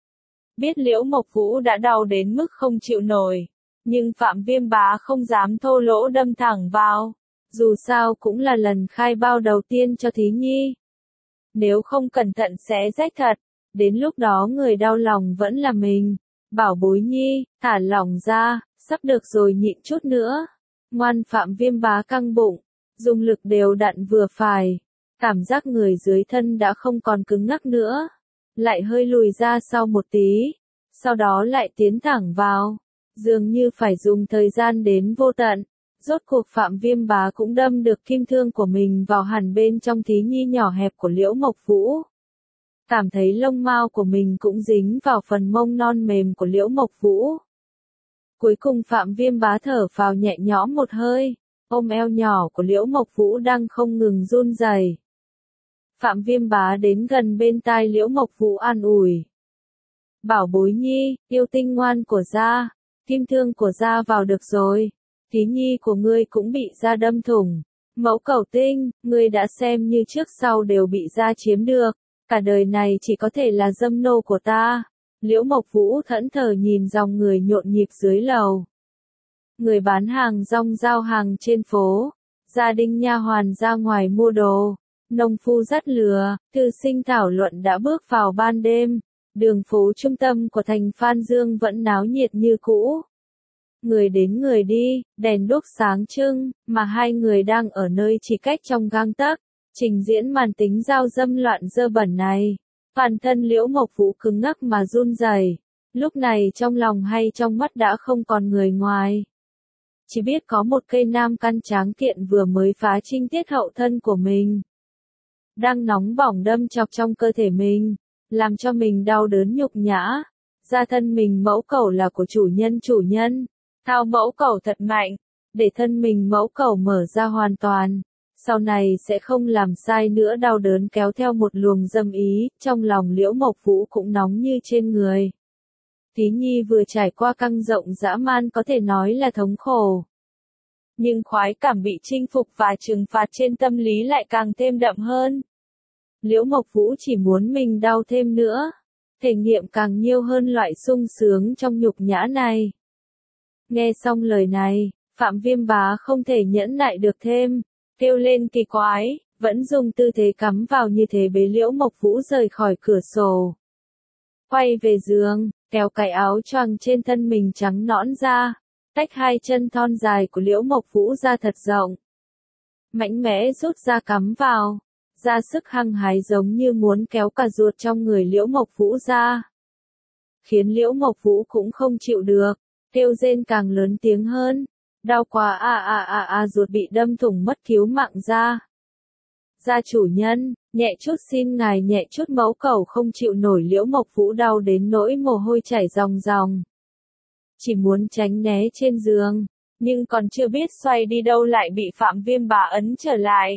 Biết Liễu Mộc Vũ đã đau đến mức không chịu nổi, nhưng Phạm Viêm Bá không dám thô lỗ đâm thẳng vào, dù sao cũng là lần khai bao đầu tiên cho thí nhi. Nếu không cẩn thận sẽ rách thật, đến lúc đó người đau lòng vẫn là mình. Bảo bối nhi, thả lỏng ra, sắp được rồi nhịn chút nữa. Ngoan. Phạm Viêm Bá căng bụng, dùng lực đều đặn vừa phải. Cảm giác người dưới thân đã không còn cứng ngắc nữa. Lại hơi lùi ra sau một tí. Sau đó lại tiến thẳng vào. Dường như phải dùng thời gian đến vô tận. Rốt cuộc Phạm Viêm Bá cũng đâm được kim thương của mình vào hẳn bên trong thí nhi nhỏ hẹp của Liễu Mộc Vũ. Cảm thấy lông mao của mình cũng dính vào phần mông non mềm của Liễu Mộc Vũ. Cuối cùng Phạm Viêm Bá thở phào nhẹ nhõm một hơi, ôm eo nhỏ của Liễu Mộc Vũ đang không ngừng run rẩy. Phạm Viêm Bá đến gần bên tai Liễu Mộc Vũ an ủi. Bảo bối nhi, yêu tinh ngoan của gia, kim thương của gia vào được rồi. Tí nhi của ngươi cũng bị gia đâm thủng. Mẫu Cẩu Tinh, ngươi đã xem như trước sau đều bị gia chiếm được. Cả đời này chỉ có thể là dâm nô của ta. Liễu Mộc Vũ thẫn thờ nhìn dòng người nhộn nhịp dưới lầu. Người bán hàng rong giao hàng trên phố. Gia đình nha hoàn ra ngoài mua đồ. Nông phu dắt lừa, thư sinh thảo luận đã bước vào ban đêm. Đường phố trung tâm của thành Phan Dương vẫn náo nhiệt như cũ. Người đến người đi, đèn đuốc sáng trưng, mà hai người đang ở nơi chỉ cách trong gang tấc, trình diễn màn tính giao dâm loạn dơ bẩn này. Toàn thân Liễu Mộc Vũ cứng ngắc mà run rẩy. Lúc này trong lòng hay trong mắt đã không còn người ngoài. Chỉ biết có một cây nam căn tráng kiện vừa mới phá trinh tiết hậu thân của mình. Đang nóng bỏng đâm chọc trong cơ thể mình, làm cho mình đau đớn nhục nhã. Gia thân mình mẫu cẩu là của chủ nhân chủ nhân. Thao mẫu cẩu thật mạnh, để thân mình mẫu cẩu mở ra hoàn toàn. Sau này sẽ không làm sai nữa, đau đớn kéo theo một luồng dâm ý, trong lòng Liễu Mộc Vũ cũng nóng như trên người. Tí nhi vừa trải qua căng rộng dã man có thể nói là thống khổ. Nhưng khoái cảm bị chinh phục và trừng phạt trên tâm lý lại càng thêm đậm hơn. Liễu Mộc Vũ chỉ muốn mình đau thêm nữa, thể nghiệm càng nhiều hơn loại sung sướng trong nhục nhã này. Nghe xong lời này, Phạm Viêm Bá không thể nhẫn nại được thêm, kêu lên kỳ quái, vẫn dùng tư thế cắm vào như thế bế Liễu Mộc Vũ rời khỏi cửa sổ. Quay về giường, kéo cái áo choàng trên thân mình trắng nõn ra, tách hai chân thon dài của Liễu Mộc Vũ ra thật rộng. Mạnh mẽ rút ra cắm vào, ra sức hăng hái giống như muốn kéo cả ruột trong người Liễu Mộc Vũ ra. Khiến Liễu Mộc Vũ cũng không chịu được, kêu rên càng lớn tiếng hơn. Đau quá a a a a, ruột bị đâm thủng mất cứu mạng ra. Gia chủ nhân, nhẹ chút xin ngài nhẹ chút, mẫu cẩu không chịu nổi. Liễu Mộc Vũ đau đến nỗi mồ hôi chảy ròng ròng. Chỉ muốn tránh né trên giường, nhưng còn chưa biết xoay đi đâu lại bị Phạm Viêm Bá ấn trở lại.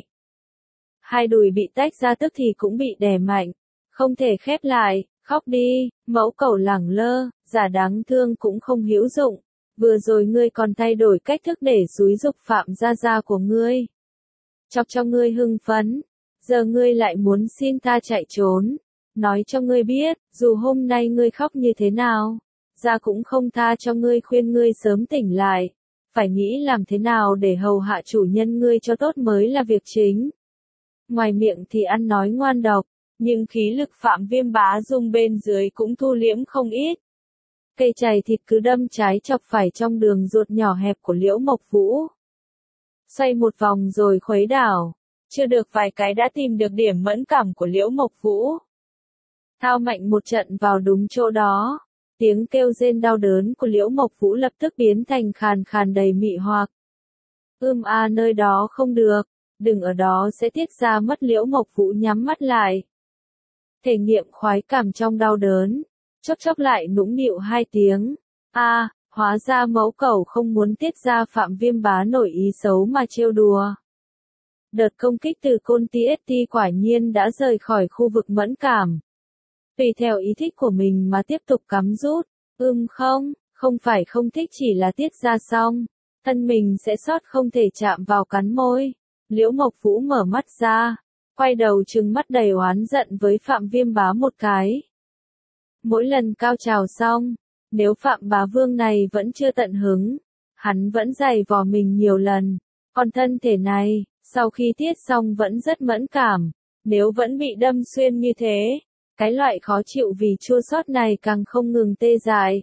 Hai đùi bị tách ra tức thì cũng bị đè mạnh, không thể khép lại. Khóc đi, mẫu cẩu lẳng lơ, giả đáng thương cũng không hữu dụng. Vừa rồi ngươi còn thay đổi cách thức để xúi giục Phạm gia gia của ngươi. Chọc cho ngươi hưng phấn, giờ ngươi lại muốn xin ta chạy trốn. Nói cho ngươi biết, dù hôm nay ngươi khóc như thế nào, gia cũng không tha cho ngươi, khuyên ngươi sớm tỉnh lại. Phải nghĩ làm thế nào để hầu hạ chủ nhân ngươi cho tốt mới là việc chính. Ngoài miệng thì ăn nói ngoan độc, nhưng khí lực Phạm Viêm Bá dùng bên dưới cũng thu liễm không ít. Cây chày thịt cứ đâm trái chọc phải trong đường ruột nhỏ hẹp của Liễu Mộc Vũ. Xoay một vòng rồi khuấy đảo, chưa được vài cái đã tìm được điểm mẫn cảm của Liễu Mộc Vũ. Thao mạnh một trận vào đúng chỗ đó, tiếng kêu rên đau đớn của Liễu Mộc Vũ lập tức biến thành khàn khàn đầy mị hoặc. Ưm a, nơi đó không được, đừng ở đó sẽ tiết ra mất. Liễu Mộc Vũ nhắm mắt lại. Thể nghiệm khoái cảm trong đau đớn, chốc chốc lại nũng nịu hai tiếng. A, à, hóa ra mẫu cẩu không muốn tiết ra. Phạm Viêm Bá nổi ý xấu mà trêu đùa. Đợt công kích từ côn tê ét tê quả nhiên đã rời khỏi khu vực mẫn cảm. Tùy theo ý thích của mình mà tiếp tục cắm rút. Ừm không, không phải không thích, chỉ là tiết ra xong, thân mình sẽ sót không thể chạm vào cắn môi. Liễu Mộc Vũ mở mắt ra, quay đầu trừng mắt đầy oán giận với Phạm Viêm Bá một cái. Mỗi lần cao trào xong, nếu Phạm Bá Vương này vẫn chưa tận hứng, hắn vẫn giày vò mình nhiều lần. Còn thân thể này, sau khi tiết xong vẫn rất mẫn cảm, nếu vẫn bị đâm xuyên như thế, cái loại khó chịu vì chua xót này càng không ngừng tê dại.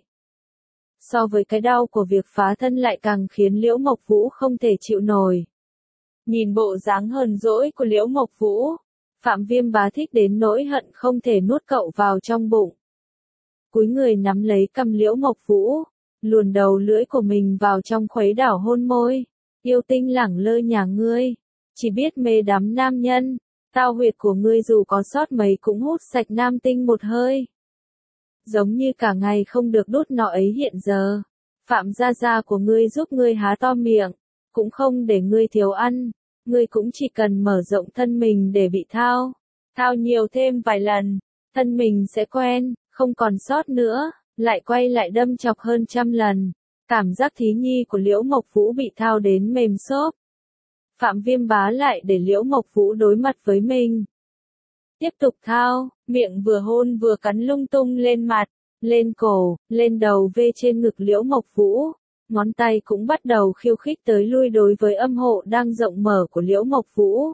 So với cái đau của việc phá thân lại càng khiến Liễu Mộc Vũ không thể chịu nổi. Nhìn bộ dáng hờn dỗi của Liễu Mộc Vũ, Phạm Viêm Bá thích đến nỗi hận không thể nuốt cậu vào trong bụng. Cúi người nắm lấy cằm Liễu Mộc Vũ, luồn đầu lưỡi của mình vào trong khuấy đảo hôn môi. Yêu tinh lẳng lơ nhà ngươi, chỉ biết mê đắm nam nhân, tao huyệt của ngươi dù có sót mấy cũng hút sạch nam tinh một hơi. Giống như cả ngày không được đút nọ ấy hiện giờ. Phạm gia gia của ngươi giúp ngươi há to miệng, cũng không để ngươi thiếu ăn, ngươi cũng chỉ cần mở rộng thân mình để bị thao. Thao nhiều thêm vài lần, thân mình sẽ quen, không còn sót nữa, lại quay lại đâm chọc hơn trăm lần. Cảm giác Thí Nhi của Liễu Mộc Vũ bị thao đến mềm xốp. Phạm Viêm Bá lại để Liễu Mộc Vũ đối mặt với mình. Tiếp tục thao, miệng vừa hôn vừa cắn lung tung lên mặt, lên cổ, lên đầu vê trên ngực Liễu Mộc Vũ. Ngón tay cũng bắt đầu khiêu khích tới lui đối với âm hộ đang rộng mở của Liễu Mộc Vũ.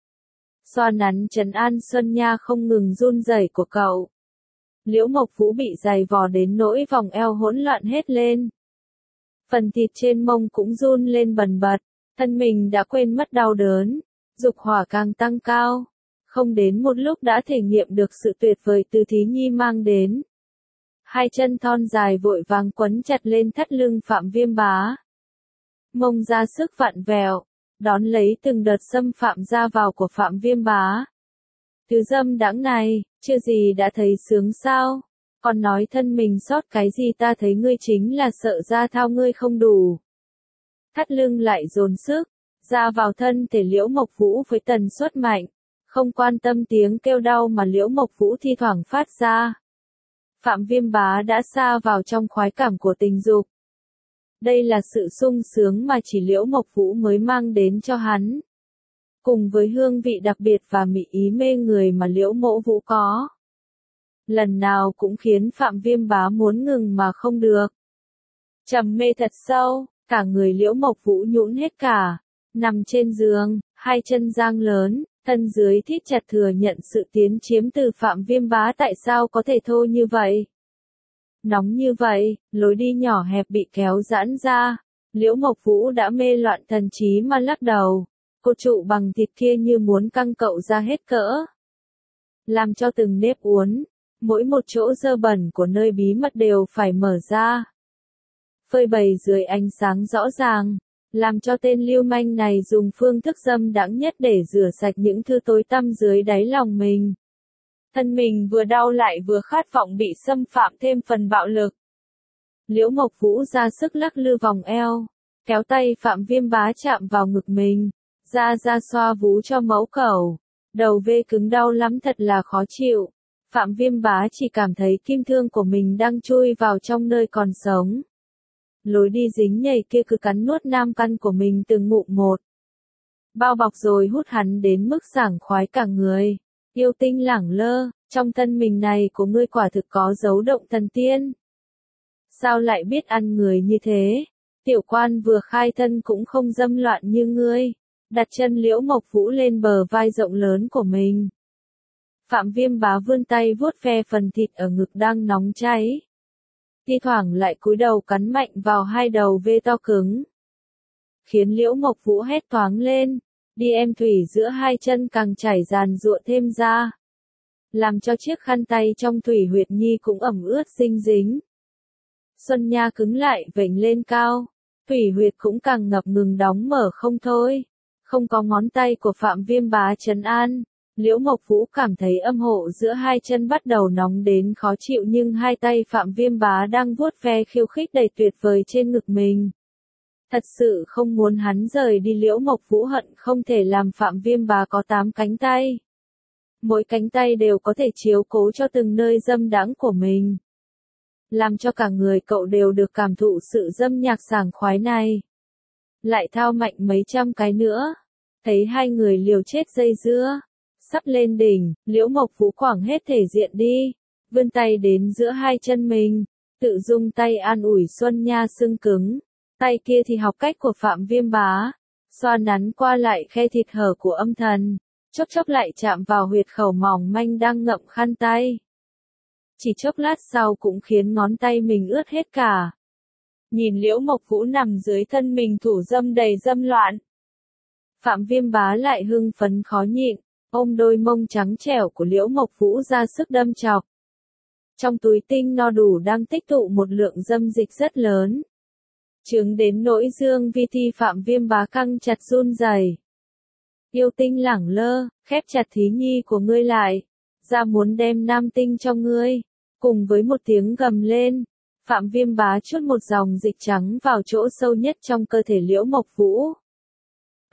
Xoa nắn trấn an Xuân Nha không ngừng run rẩy của cậu. Liễu Mộc Vũ bị giày vò đến nỗi vòng eo hỗn loạn hết lên. Phần thịt trên mông cũng run lên bần bật, thân mình đã quên mất đau đớn, dục hỏa càng tăng cao. Không đến một lúc đã thể nghiệm được sự tuyệt vời từ Thí Nhi mang đến. Hai chân thon dài vội vàng quấn chặt lên thắt lưng Phạm Viêm Bá. Mông ra sức vặn vẹo, đón lấy từng đợt xâm phạm ra vào của Phạm Viêm Bá. Thứ dâm đãng này, chưa gì đã thấy sướng sao, còn nói thân mình sót cái gì, ta thấy ngươi chính là sợ ra thao ngươi không đủ. Thắt lưng lại dồn sức, ra vào thân thể Liễu Mộc Vũ với tần suất mạnh, không quan tâm tiếng kêu đau mà Liễu Mộc Vũ thi thoảng phát ra. Phạm Viêm Bá đã sa vào trong khoái cảm của tình dục. Đây là sự sung sướng mà chỉ Liễu Mộc Vũ mới mang đến cho hắn. Cùng với hương vị đặc biệt và mị ý mê người mà Liễu Mộ Vũ có. Lần nào cũng khiến Phạm Viêm Bá muốn ngừng mà không được. Trầm mê thật sâu, cả người Liễu Mộc Vũ nhũn hết cả. Nằm trên giường, hai chân dang lớn, thân dưới thít chặt thừa nhận sự tiến chiếm từ Phạm Viêm Bá. Tại sao có thể thô như vậy? Nóng như vậy, lối đi nhỏ hẹp bị kéo giãn ra. Liễu Mộc Vũ đã mê loạn thần trí mà lắc đầu. Cô trụ bằng thịt kia như muốn căng cậu ra hết cỡ. Làm cho từng nếp uốn, mỗi một chỗ dơ bẩn của nơi bí mật đều phải mở ra. Phơi bày dưới ánh sáng rõ ràng, làm cho tên lưu manh này dùng phương thức dâm đãng nhất để rửa sạch những thứ tối tăm dưới đáy lòng mình. Thân mình vừa đau lại vừa khát vọng bị xâm phạm thêm phần bạo lực. Liễu Mộc Vũ ra sức lắc lư vòng eo, kéo tay Phạm Viêm Bá chạm vào ngực mình, ra ra xoa vú cho mẫu cẩu. Đầu vê cứng đau lắm, thật là khó chịu. Phạm Viêm Bá chỉ cảm thấy kim thương của mình đang chui vào trong nơi còn sống. Lối đi dính nhầy kia cứ cắn nuốt nam căn của mình từng ngụm một. Bao bọc rồi hút hắn đến mức sảng khoái cả người. Yêu Tinh lẳng lơ, trong thân mình này của ngươi quả thực có dấu động thần tiên. Sao lại biết ăn người như thế? Tiểu quan vừa khai thân cũng không dâm loạn như ngươi. Đặt chân Liễu Mộc Vũ lên bờ vai rộng lớn của mình. Phạm Viêm Bá vươn tay vuốt ve phần thịt ở ngực đang nóng cháy. Thi thoảng lại cúi đầu cắn mạnh vào hai đầu vê to cứng. Khiến Liễu Mộc Vũ hét toáng lên, đi em thủy giữa hai chân càng chảy dàn giụa thêm ra. Làm cho chiếc khăn tay trong thủy huyệt nhi cũng ẩm ướt dinh dính. Xuân Nha cứng lại vểnh lên cao, thủy huyệt cũng càng ngập ngừng đóng mở không thôi. Không có ngón tay của Phạm Viêm Bá trấn an, Liễu Mộc Vũ cảm thấy âm hộ giữa hai chân bắt đầu nóng đến khó chịu, nhưng hai tay Phạm Viêm Bá đang vuốt ve khiêu khích đầy tuyệt vời trên ngực mình. Thật sự không muốn hắn rời đi. Liễu Mộc Vũ hận không thể làm Phạm Viêm Bá có tám cánh tay. Mỗi cánh tay đều có thể chiếu cố cho từng nơi dâm đãng của mình. Làm cho cả người cậu đều được cảm thụ sự dâm nhạc sảng khoái này. Lại thao mạnh mấy trăm cái nữa. Thấy hai người liều chết dây dưa. Sắp lên đỉnh, Liễu Mộc Vũ quẳng hết thể diện đi. Vươn tay đến giữa hai chân mình. Tự dung tay an ủi Xuân Nha sưng cứng. Tay kia thì học cách của Phạm Viêm Bá. Xoa nắn qua lại khe thịt hở của âm thần. Chốc chốc lại chạm vào huyệt khẩu mỏng manh đang ngậm khăn tay. Chỉ chốc lát sau cũng khiến ngón tay mình ướt hết cả. Nhìn Liễu Mộc Vũ nằm dưới thân mình thủ dâm đầy dâm loạn. Phạm Viêm Bá lại hưng phấn khó nhịn, ôm đôi mông trắng trẻo của Liễu Mộc Vũ ra sức đâm chọc. Trong túi tinh no đủ đang tích tụ một lượng dâm dịch rất lớn. Chứng đến nỗi dương vi thi Phạm Viêm Bá căng chặt run rẩy. Yêu Tinh lẳng lơ, khép chặt Thí Nhi của ngươi lại. Ra muốn đem nam tinh cho ngươi. Cùng với một tiếng gầm lên, Phạm Viêm Bá chút một dòng dịch trắng vào chỗ sâu nhất trong cơ thể Liễu Mộc Vũ.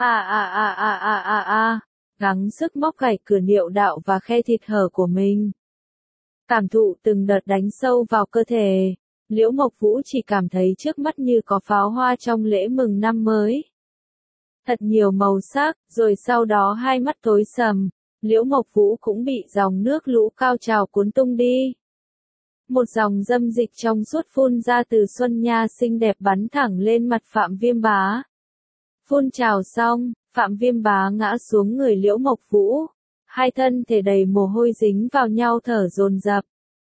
À à à à à à à, gắng sức móc gạch cửa niệu đạo và khe thịt hở của mình. Cảm thụ từng đợt đánh sâu vào cơ thể, Liễu Mộc Vũ chỉ cảm thấy trước mắt như có pháo hoa trong lễ mừng năm mới. Thật nhiều màu sắc, rồi sau đó hai mắt tối sầm, Liễu Mộc Vũ cũng bị dòng nước lũ cao trào cuốn tung đi. Một dòng dâm dịch trong suốt phun ra từ Xuân Nha xinh đẹp bắn thẳng lên mặt Phạm Viêm Bá. Phun trào xong, Phạm Viêm Bá ngã xuống người Liễu Mộc Vũ, hai thân thể đầy mồ hôi dính vào nhau thở dồn dập.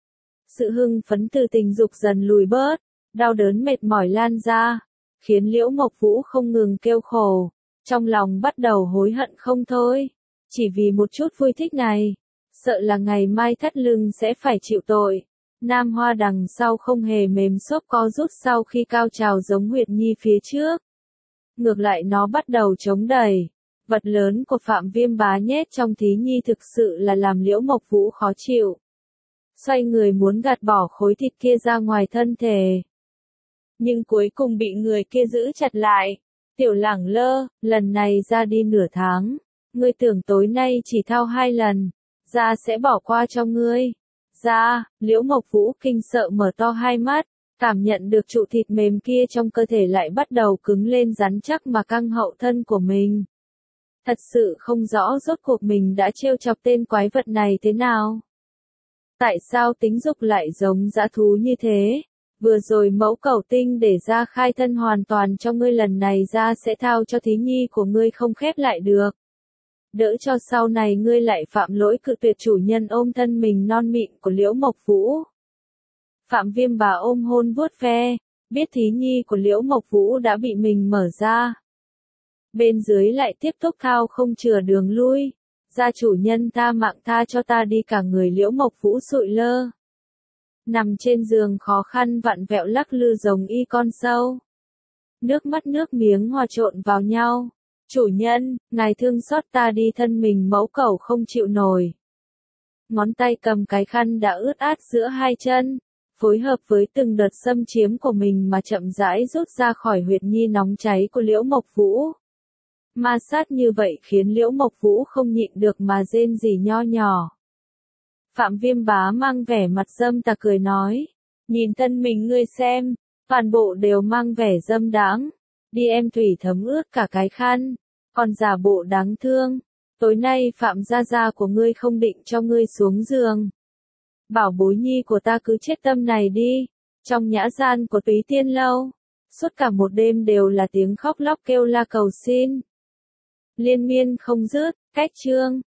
Sự hưng phấn từ tình dục dần lùi bớt, đau đớn mệt mỏi lan ra, khiến Liễu Mộc Vũ không ngừng kêu khổ, trong lòng bắt đầu hối hận không thôi, chỉ vì một chút vui thích này, sợ là ngày mai thắt lưng sẽ phải chịu tội. Nam Hoa đằng sau không hề mềm xốp co rút sau khi cao trào giống Huyệt Nhi phía trước. Ngược lại nó bắt đầu chống đẩy. Vật lớn của Phạm Viêm Bá nhét trong Thí Nhi thực sự là làm Liễu Mộc Vũ khó chịu. Xoay người muốn gạt bỏ khối thịt kia ra ngoài thân thể. Nhưng cuối cùng bị người kia giữ chặt lại. Tiểu Lẳng Lơ, lần này ra đi nửa tháng. Ngươi tưởng tối nay chỉ thao hai lần, ra sẽ bỏ qua cho ngươi. Ra, Liễu Mộc Vũ kinh sợ mở to hai mắt, cảm nhận được trụ thịt mềm kia trong cơ thể lại bắt đầu cứng lên rắn chắc mà căng hậu thân của mình. Thật sự không rõ rốt cuộc mình đã trêu chọc tên quái vật này thế nào. Tại sao tính dục lại giống dã thú như thế? Vừa rồi mẫu cẩu tinh để ra khai thân hoàn toàn cho ngươi, lần này ra sẽ thao cho Thí Nhi của ngươi không khép lại được. Đỡ cho sau này ngươi lại phạm lỗi cự tuyệt chủ nhân ôm thân mình non mịn của Liễu Mộc Vũ. Phạm Viêm Bá ôm hôn vuốt ve, biết Thí Nhi của Liễu Mộc Vũ đã bị mình mở ra. Bên dưới lại tiếp tục thao không chừa đường lui. Gia chủ nhân ta mạng tha cho ta đi, cả người Liễu Mộc Vũ sụi lơ. Nằm trên giường khó khăn vặn vẹo lắc lư giống y con sâu. Nước mắt nước miếng hòa trộn vào nhau. Chủ nhân, ngài thương xót ta đi, thân mình mẫu cẩu không chịu nổi. Ngón tay cầm cái khăn đã ướt át giữa hai chân, phối hợp với từng đợt xâm chiếm của mình mà chậm rãi rút ra khỏi huyệt nhi nóng cháy của Liễu Mộc Vũ. Ma sát như vậy khiến Liễu Mộc Vũ không nhịn được mà rên rỉ nho nhỏ. Phạm Viêm Bá mang vẻ mặt dâm tà cười nói, nhìn thân mình ngươi xem, toàn bộ đều mang vẻ dâm đáng. Đi em thủy thấm ướt cả cái khăn, còn giả bộ đáng thương. Tối nay Phạm gia gia của ngươi không định cho ngươi xuống giường. Bảo bối nhi của ta cứ chết tâm này đi. Trong nhã gian của Túy Tiên Lâu, suốt cả một đêm đều là tiếng khóc lóc kêu la cầu xin. Liên miên không dứt, cách chương.